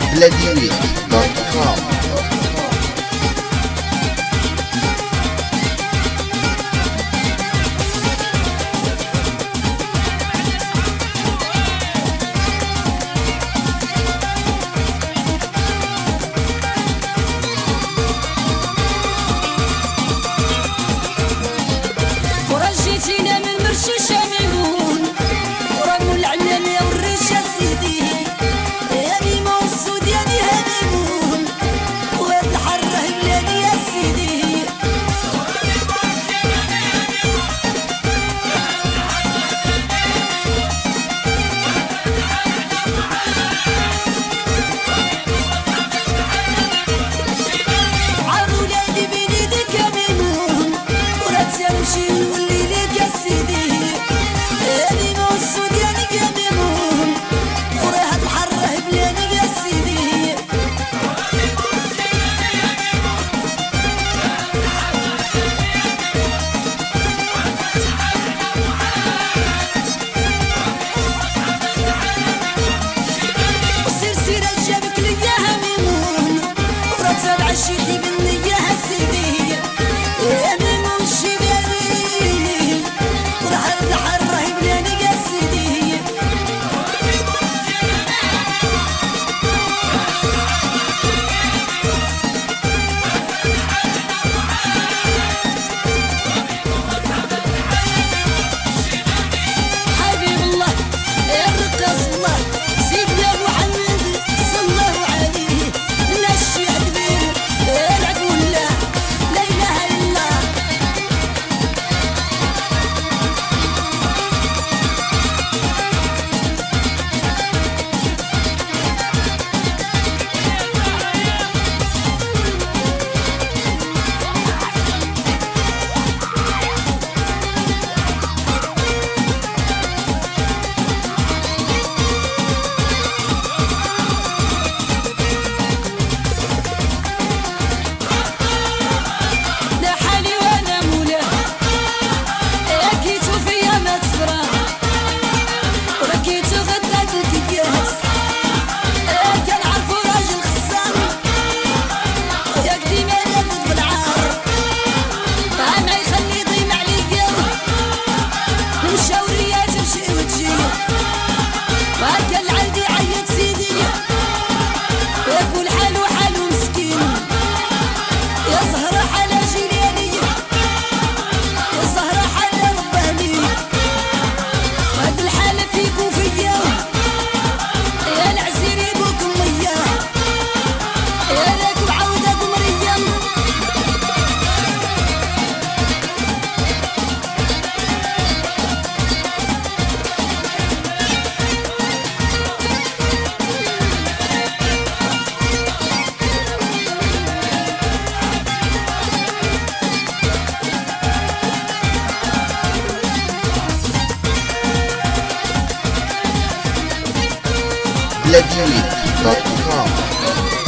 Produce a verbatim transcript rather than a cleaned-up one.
بلاديوي دوت كوم. ورجيتينا من مرشوش ميمون ورموا العلم يا وريش يا سيدي يا ميمون السوداني هانيمون وهاد الحره بلادي يا سيدي عار ولادي بين يديك يا ميمون ورات يمشي نولي ليك يا سيدي يا ميمون السوداني يا ميمون ورا هاد الحره بلادي يا سيدي وسير سير جابك ليا ميمون ورات العشيتي بالنية يا سيدي يا ميمون الشبابي ورا هاد الحره بلادي يا سيدي حبيب الله يا رقاص الله سيدنا محمد صلى الله عليه لا الشيخ كبير العفو الله لا اله الا الله لا حالي وانا مولاه يا كيتو فيا ما تصبرا ورا كيتو غدات الكياس يا كنعرفو راجل خصام يا ديما لابد بالعار طعام يخلي يضيم عليا نمشاو ريا تمشي وتجي وهكا العندي عيط سيدي ياكل حالو حالو مسكين يا زهرة حالة جيلاني يا زهرة حالة رباني وهاد الحالة فيك وفيا يا العزير يبوك مية يا لك وعودك مريم بلاديوي دوت كوم.